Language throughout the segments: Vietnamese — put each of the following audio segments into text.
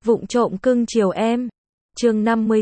Vụng trộm cưng chiều em. Chương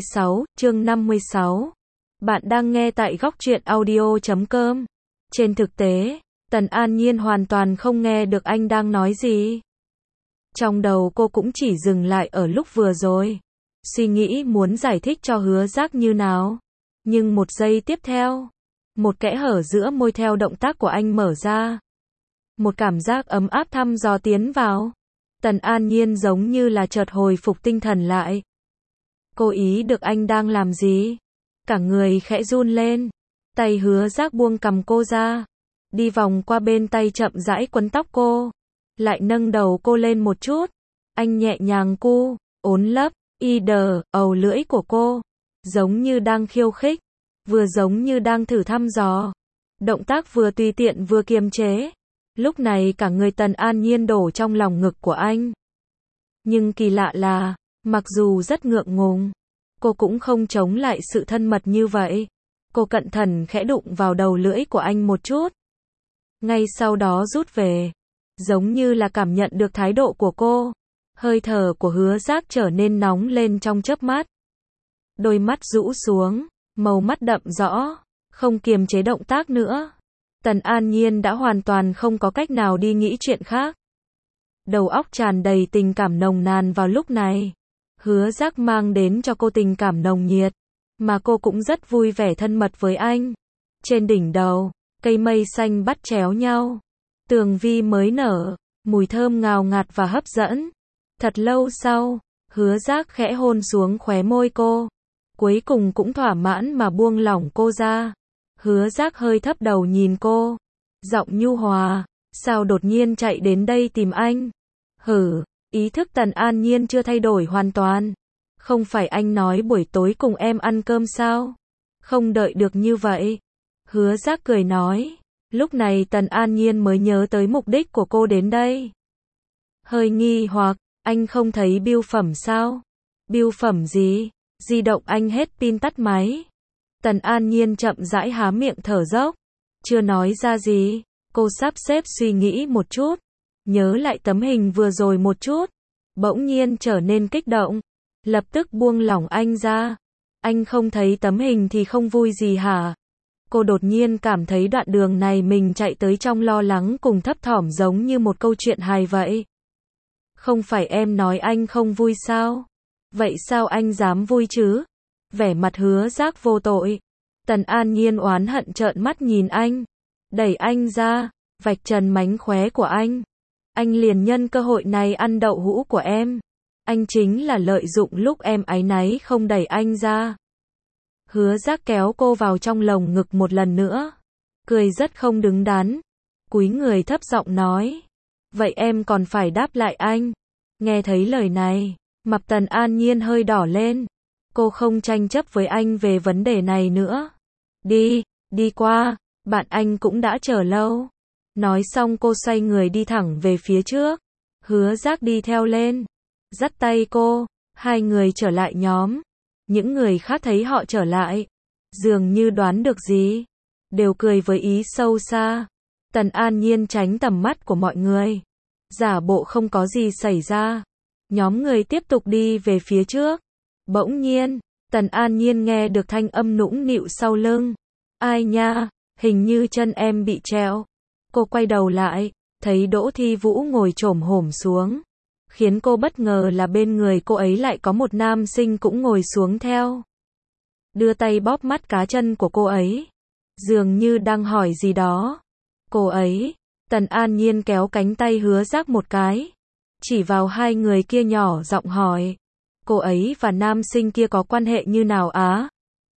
56. Bạn đang nghe tại góc truyện audio.com. Trên thực tế, Tần An Nhiên hoàn toàn không nghe được anh đang nói gì. Trong đầu cô cũng chỉ dừng lại ở lúc vừa rồi. Suy nghĩ muốn giải thích cho Hứa Giác như nào. Nhưng một giây tiếp theo, một kẽ hở giữa môi theo động tác của anh mở ra. Một cảm giác ấm áp thăm dò tiến vào. Tần An Nhiên giống như là chợt hồi phục tinh thần lại. Cô ý được anh đang làm gì? Cả người khẽ run lên. Tay Hứa Giác buông cầm cô ra. Đi vòng qua bên tay chậm rãi quấn tóc cô. Lại nâng đầu cô lên một chút. Anh nhẹ nhàng cu, ốn lấp, ầu lưỡi của cô. Giống như đang khiêu khích. Vừa giống như đang thử thăm dò. Động tác vừa tùy tiện vừa kiềm chế. Lúc này cả người Tần An Nhiên đổ trong lòng ngực của anh. Nhưng kỳ lạ là, mặc dù rất ngượng ngùng, cô cũng không chống lại sự thân mật như vậy. Cô cẩn thận khẽ đụng vào đầu lưỡi của anh một chút. Ngay sau đó rút về. Giống như là cảm nhận được thái độ của cô. Hơi thở của Hứa Giác trở nên nóng lên trong chớp mắt. Đôi mắt rũ xuống, màu mắt đậm rõ, không kiềm chế động tác nữa. Tần An Nhiên đã hoàn toàn không có cách nào đi nghĩ chuyện khác. Đầu óc tràn đầy tình cảm nồng nàn vào lúc này. Hứa Giác mang đến cho cô tình cảm nồng nhiệt, mà cô cũng rất vui vẻ thân mật với anh. Trên đỉnh đầu, cây mây xanh bắt chéo nhau. Tường vi mới nở, mùi thơm ngào ngạt và hấp dẫn. Thật lâu sau, Hứa Giác khẽ hôn xuống khóe môi cô. Cuối cùng cũng thỏa mãn mà buông lỏng cô ra. Hứa Giác hơi thấp đầu nhìn cô. Giọng nhu hòa, sao đột nhiên chạy đến đây tìm anh? Ý thức Tần An Nhiên chưa thay đổi hoàn toàn. Không phải anh nói buổi tối cùng em ăn cơm sao? Không đợi được như vậy. Hứa Giác cười nói. Lúc này Tần An Nhiên mới nhớ tới mục đích của cô đến đây. Hơi nghi hoặc, anh không thấy bưu phẩm sao? Bưu phẩm gì? Di động anh hết pin tắt máy. Tần An Nhiên chậm rãi há miệng thở dốc. Chưa nói ra gì. Cô sắp xếp suy nghĩ một chút. Nhớ lại tấm hình vừa rồi một chút. Bỗng nhiên trở nên kích động. Lập tức buông lỏng anh ra. Anh không thấy tấm hình thì không vui gì hả? Cô đột nhiên cảm thấy đoạn đường này mình chạy tới trong lo lắng cùng thấp thỏm giống như một câu chuyện hài vậy. Không phải em nói anh không vui sao? Vậy sao anh dám vui chứ? Vẻ mặt Hứa Giác vô tội. Tần An Nhiên oán hận trợn mắt nhìn anh. Đẩy anh ra, vạch trần mánh khóe của anh. Anh liền nhân cơ hội này ăn đậu hũ của em. Anh chính là lợi dụng lúc em áy náy không đẩy anh ra. Hứa Giác kéo cô vào trong lồng ngực một lần nữa. Cười rất không đứng đắn. Cúi người thấp giọng nói. Vậy em còn phải đáp lại anh. Nghe thấy lời này, mặt Tần An Nhiên hơi đỏ lên. Cô không tranh chấp với anh về vấn đề này nữa. Đi qua, bạn anh cũng đã chờ lâu. Nói xong cô xoay người đi thẳng về phía trước. Hứa Giác đi theo lên. Dắt tay cô, hai người trở lại nhóm. Những người khác thấy họ trở lại. Dường như đoán được gì. Đều cười với ý sâu xa. Tần An Nhiên tránh tầm mắt của mọi người. Giả bộ không có gì xảy ra. Nhóm người tiếp tục đi về phía trước. Bỗng nhiên, Tần An Nhiên nghe được thanh âm nũng nịu sau lưng. Ai nha, hình như chân em bị trẹo. Cô quay đầu lại, thấy Đỗ Thi Vũ ngồi chổm hổm xuống. Khiến cô bất ngờ là bên người cô ấy lại có một nam sinh cũng ngồi xuống theo. Đưa tay bóp mắt cá chân của cô ấy. Dường như đang hỏi gì đó. Cô ấy, Tần An Nhiên kéo cánh tay Hứa Giác một cái. Chỉ vào hai người kia nhỏ giọng hỏi. Cô ấy và nam sinh kia có quan hệ như nào á?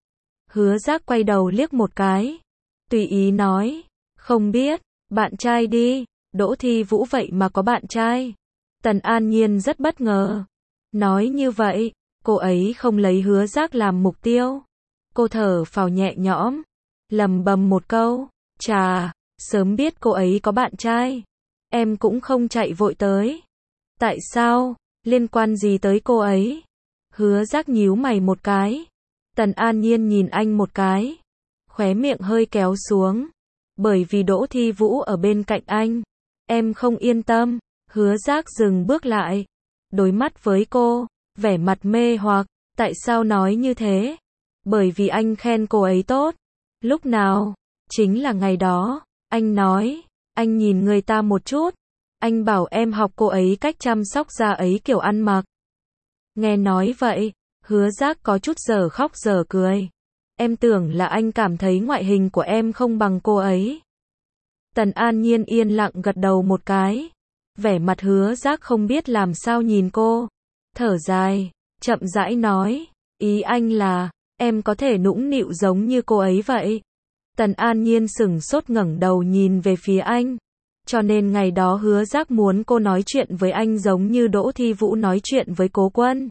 Hứa Giác quay đầu liếc một cái. Tùy ý nói. Không biết, bạn trai đi. Đỗ Thi Vũ vậy mà có bạn trai. Tần An Nhiên rất bất ngờ. Nói như vậy, cô ấy không lấy Hứa Giác làm mục tiêu. Cô thở phào nhẹ nhõm. Lầm bầm một câu. Chà, sớm biết cô ấy có bạn trai. Em cũng không chạy vội tới. Tại sao? Liên quan gì tới cô ấy? Hứa Giác nhíu mày một cái. Tần An Nhiên nhìn anh một cái. Khóe miệng hơi kéo xuống. Bởi vì Đỗ Thi Vũ ở bên cạnh anh. Em không yên tâm. Hứa Giác dừng bước lại. Đối mắt với cô. vẻ mặt mê hoặc, tại sao nói như thế? Bởi vì anh khen cô ấy tốt. Lúc nào? Chính là ngày đó. Anh nói, anh nhìn người ta một chút. Anh bảo em học cô ấy cách chăm sóc da ấy kiểu ăn mặc. Nghe nói vậy, Hứa Giác có chút dở khóc dở cười. Em tưởng là anh cảm thấy ngoại hình của em không bằng cô ấy. Tần An Nhiên yên lặng gật đầu một cái. Vẻ mặt Hứa Giác không biết làm sao nhìn cô. Thở dài, chậm rãi nói, ý anh là, em có thể nũng nịu giống như cô ấy vậy. Tần An Nhiên sửng sốt ngẩng đầu nhìn về phía anh. Cho nên ngày đó Hứa Giác muốn cô nói chuyện với anh giống như Đỗ Thi Vũ nói chuyện với Cố Quân.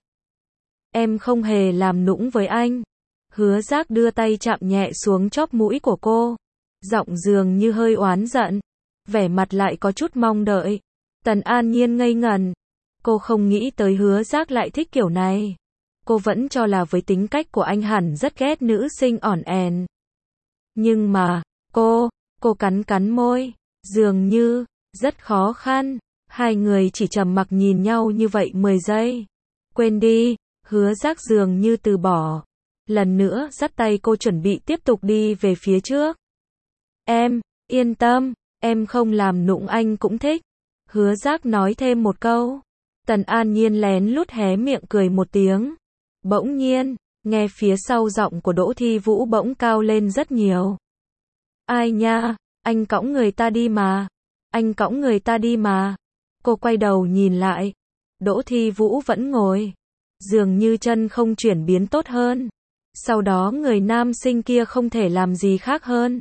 Em không hề làm nũng với anh. Hứa Giác đưa tay chạm nhẹ xuống chóp mũi của cô. Giọng dường như hơi oán giận. Vẻ mặt lại có chút mong đợi. Tần An Nhiên ngây ngẩn. Cô không nghĩ tới Hứa Giác lại thích kiểu này. Cô vẫn cho là với tính cách của anh hẳn rất ghét nữ sinh ỏn ẻn. Nhưng mà, cô cắn cắn môi. Dường như, rất khó khăn. Hai người chỉ trầm mặc nhìn nhau như vậy 10 giây. Quên đi, Hứa Giác dường như từ bỏ. Lần nữa dắt tay cô chuẩn bị tiếp tục đi về phía trước. Em, yên tâm, em không làm nũng anh cũng thích. Hứa Giác nói thêm một câu. Tần An Nhiên lén lút hé miệng cười một tiếng. Bỗng nhiên, nghe phía sau giọng của Đỗ Thi Vũ bỗng cao lên rất nhiều. Ai nha, anh cõng người ta đi mà. Anh cõng người ta đi mà. Cô quay đầu nhìn lại. Đỗ Thi Vũ vẫn ngồi. Dường như chân không chuyển biến tốt hơn. Sau đó người nam sinh kia không thể làm gì khác hơn.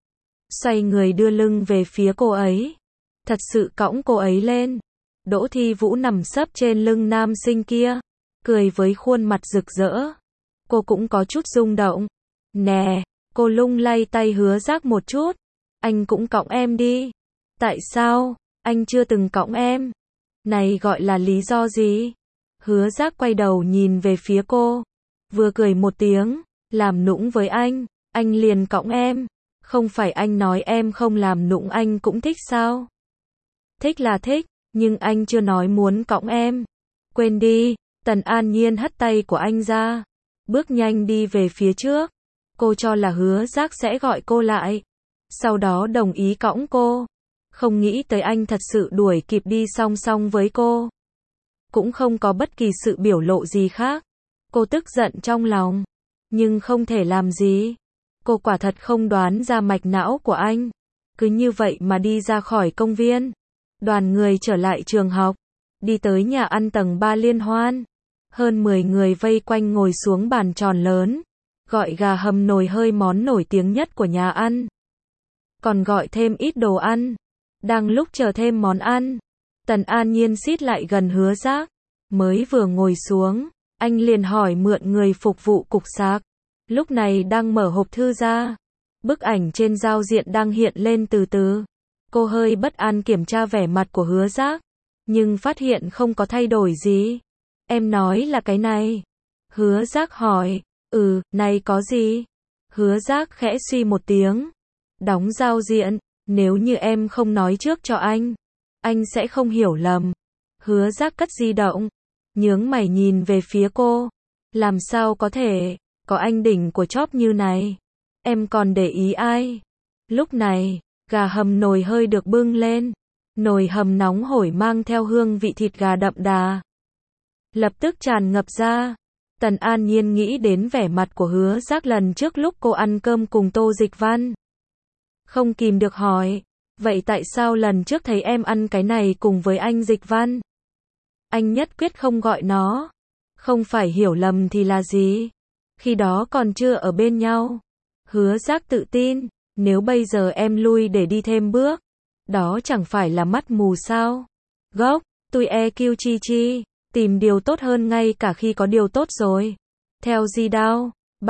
Xoay người đưa lưng về phía cô ấy. Thật sự cõng cô ấy lên. Đỗ Thi Vũ nằm sấp trên lưng nam sinh kia. Cười với khuôn mặt rực rỡ. Cô cũng có chút rung động. Nè, cô lung lay tay Hứa Giác một chút. Anh cũng cõng em đi. Tại sao? Anh chưa từng cõng em. Này gọi là lý do gì? Hứa Giác quay đầu nhìn về phía cô. Vừa cười một tiếng. Làm nũng với anh liền cõng em. Không phải anh nói em không làm nũng anh cũng thích sao? Thích là thích, nhưng anh chưa nói muốn cõng em. Quên đi. Tần An Nhiên hất tay của anh ra. Bước nhanh đi về phía trước. Cô cho là Hứa Giác sẽ gọi cô lại. Sau đó đồng ý cõng cô. Không nghĩ tới anh thật sự đuổi kịp đi song song với cô. Cũng không có bất kỳ sự biểu lộ gì khác. Cô tức giận trong lòng. Nhưng không thể làm gì. Cô quả thật không đoán ra mạch não của anh. Cứ như vậy mà đi ra khỏi công viên. Đoàn người trở lại trường học. Đi tới nhà ăn tầng 3 liên hoan. Hơn 10 người vây quanh ngồi xuống bàn tròn lớn. Gọi gà hầm nồi hơi món nổi tiếng nhất của nhà ăn. Còn gọi thêm ít đồ ăn. Đang lúc chờ thêm món ăn. Tần An Nhiên xít lại gần Hứa Giác. Mới vừa ngồi xuống. Anh liền hỏi mượn người phục vụ cục sạc. Lúc này đang mở hộp thư ra. Bức ảnh trên giao diện đang hiện lên từ từ. Cô hơi bất an kiểm tra vẻ mặt của Hứa Giác. Nhưng phát hiện không có thay đổi gì. Em nói là cái này. Hứa Giác hỏi. Này có gì? Hứa Giác khẽ suy một tiếng. Đóng giao diện. Nếu như em không nói trước cho anh sẽ không hiểu lầm. Hứa Giác cất di động. Nhướng mày nhìn về phía cô. Làm sao có thể, có anh đỉnh của chóp như này. Em còn để ý ai? Lúc này, gà hầm nồi hơi được bưng lên. Nồi hầm nóng hổi mang theo hương vị thịt gà đậm đà. Lập tức tràn ngập ra. Tần An Nhiên nghĩ đến vẻ mặt của Hứa Giác lần trước lúc cô ăn cơm cùng Tô Dịch Văn. Không kìm được hỏi. Vậy tại sao lần trước thấy em ăn cái này cùng với anh Dịch Văn? Anh nhất quyết không gọi nó. Không phải hiểu lầm thì là gì? Khi đó còn chưa ở bên nhau. Hứa Giác tự tin. Nếu bây giờ em lui để đi thêm bước. Đó chẳng phải là mắt mù sao? Gốc, tôi EQ chi chi. Tìm điều tốt hơn ngay cả khi có điều tốt rồi. Theo gì đâu?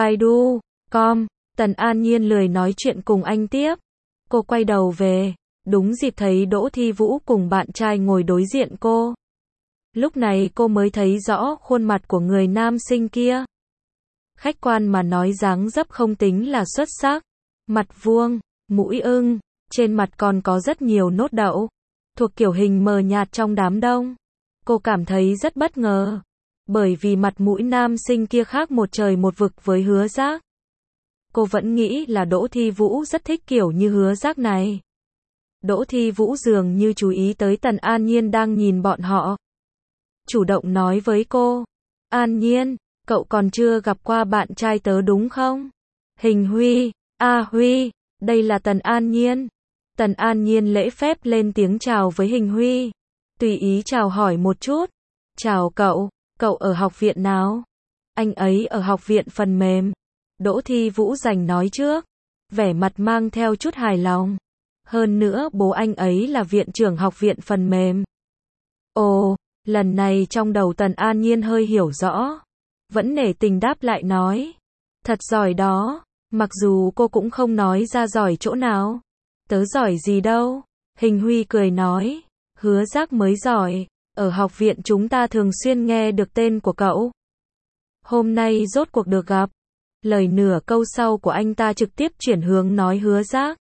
Baidu.com. Tần An Nhiên lười nói chuyện cùng anh tiếp. Cô quay đầu về. Đúng dịp thấy Đỗ Thi Vũ cùng bạn trai ngồi đối diện cô. Lúc này cô mới thấy rõ khuôn mặt của người nam sinh kia. Khách quan mà nói dáng dấp không tính là xuất sắc. Mặt vuông, mũi ưng, trên mặt còn có rất nhiều nốt đậu. Thuộc kiểu hình mờ nhạt trong đám đông. Cô cảm thấy rất bất ngờ. Bởi vì mặt mũi nam sinh kia khác một trời một vực với Hứa Giác. Cô vẫn nghĩ là Đỗ Thi Vũ rất thích kiểu như Hứa Giác này. Đỗ Thi Vũ dường như chú ý tới Tần An Nhiên đang nhìn bọn họ. Chủ động nói với cô, An Nhiên, cậu còn chưa gặp qua bạn trai tớ đúng không? Hình Huy, Huy, đây là Tần An Nhiên. Tần An Nhiên lễ phép lên tiếng chào với Hình Huy. Tùy ý chào hỏi một chút. Chào cậu, cậu ở học viện nào? Anh ấy ở học viện phần mềm. Đỗ Thi Vũ giành nói trước. Vẻ mặt mang theo chút hài lòng. Hơn nữa bố anh ấy là viện trưởng học viện phần mềm. Ồ, lần này trong đầu Tần An Nhiên hơi hiểu rõ. Vẫn nể tình đáp lại nói. Thật giỏi đó, mặc dù cô cũng không nói ra giỏi chỗ nào. Tớ giỏi gì đâu. Hình Huy cười nói. Hứa Giác mới giỏi. Ở học viện chúng ta thường xuyên nghe được tên của cậu. Hôm nay rốt cuộc được gặp. Lời nửa câu sau của anh ta trực tiếp chuyển hướng nói Hứa Giác.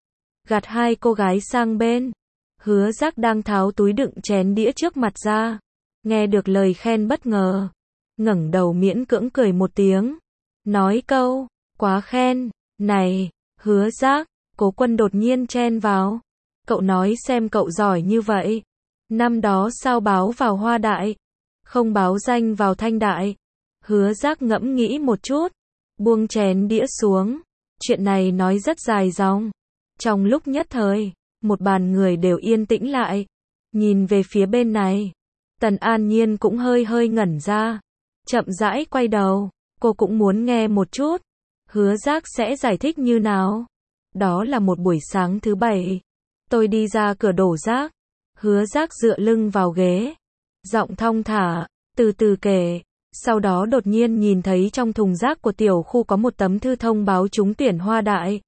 Gạt hai cô gái sang bên. Hứa Giác đang tháo túi đựng chén đĩa trước mặt ra. Nghe được lời khen bất ngờ. Ngẩng đầu miễn cưỡng cười một tiếng. Nói câu, quá khen. Này, Hứa Giác. Cố Quân đột nhiên chen vào. Cậu nói xem cậu giỏi như vậy. Năm đó sao báo vào Hoa Đại, không báo danh vào Thanh Đại. Hứa Giác ngẫm nghĩ một chút, buông chén đĩa xuống. Chuyện này nói rất dài dòng. Trong lúc nhất thời, một bàn người đều yên tĩnh lại. Nhìn về phía bên này. Tần An Nhiên cũng hơi ngẩn ra. Chậm rãi quay đầu. Cô cũng muốn nghe một chút. Hứa Giác sẽ giải thích như nào. Đó là một buổi sáng thứ bảy. Tôi đi ra cửa đổ rác. Hứa Giác dựa lưng vào ghế. Giọng thong thả, từ từ kể. Sau đó đột nhiên nhìn thấy trong thùng rác của tiểu khu có một tấm thư thông báo trúng tuyển Hoa Đại.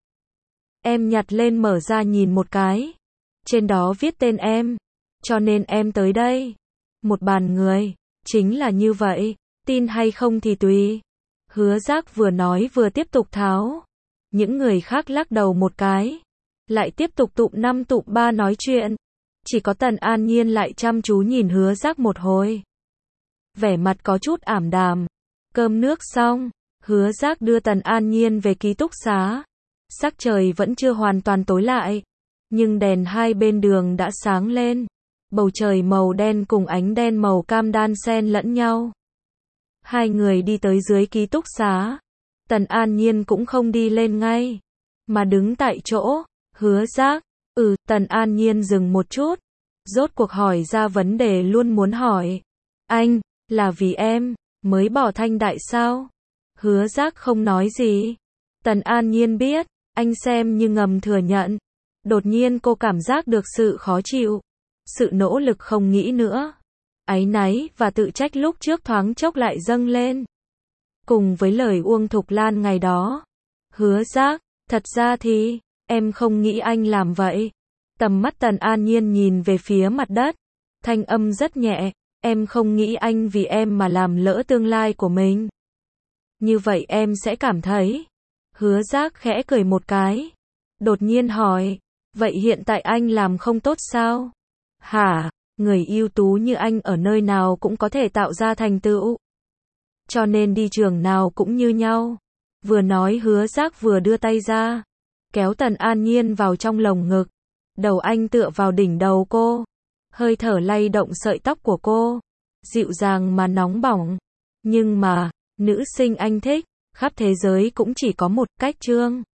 Em nhặt lên mở ra nhìn một cái. Trên đó viết tên em. Cho nên em tới đây. Một bàn người. Chính là như vậy. Tin hay không thì tùy. Hứa Giác vừa nói vừa tiếp tục tháo. Những người khác lắc đầu một cái. Lại tiếp tục tụm năm tụm ba nói chuyện. Chỉ có Tần An Nhiên lại chăm chú nhìn Hứa Giác một hồi. Vẻ mặt có chút ảm đạm. Cơm nước xong, Hứa Giác đưa Tần An Nhiên về ký túc xá. Sắc trời vẫn chưa hoàn toàn tối lại. Nhưng đèn hai bên đường đã sáng lên. Bầu trời màu đen cùng ánh đen màu cam đan xen lẫn nhau. Hai người đi tới dưới ký túc xá. Tần An Nhiên cũng không đi lên ngay. Mà đứng tại chỗ. Hứa Giác. Tần An Nhiên dừng một chút. Rốt cuộc hỏi ra vấn đề luôn muốn hỏi. Anh, là vì em, mới bỏ Thanh Đại sao? Hứa Giác không nói gì. Tần An Nhiên biết, anh xem như ngầm thừa nhận. Đột nhiên cô cảm giác được sự khó chịu. Sự nỗ lực không nghĩ nữa. Áy náy và tự trách lúc trước thoáng chốc lại dâng lên. Cùng với lời Uông Thục Lan ngày đó. Hứa Giác, thật ra thì, em không nghĩ anh làm vậy. Tầm mắt Tần An Nhiên nhìn về phía mặt đất. Thanh âm rất nhẹ. Em không nghĩ anh vì em mà làm lỡ tương lai của mình. Như vậy em sẽ cảm thấy. Hứa Giác khẽ cười một cái. Đột nhiên hỏi. Vậy hiện tại anh làm không tốt sao? Hả? Người ưu tú như anh ở nơi nào cũng có thể tạo ra thành tựu. Cho nên đi trường nào cũng như nhau. Vừa nói Hứa Giác vừa đưa tay ra. Kéo Tần An Nhiên vào trong lồng ngực. Đầu anh tựa vào đỉnh đầu cô. Hơi thở lay động sợi tóc của cô. Dịu dàng mà nóng bỏng. Nhưng mà, nữ sinh anh thích, khắp thế giới cũng chỉ có một cách Trương.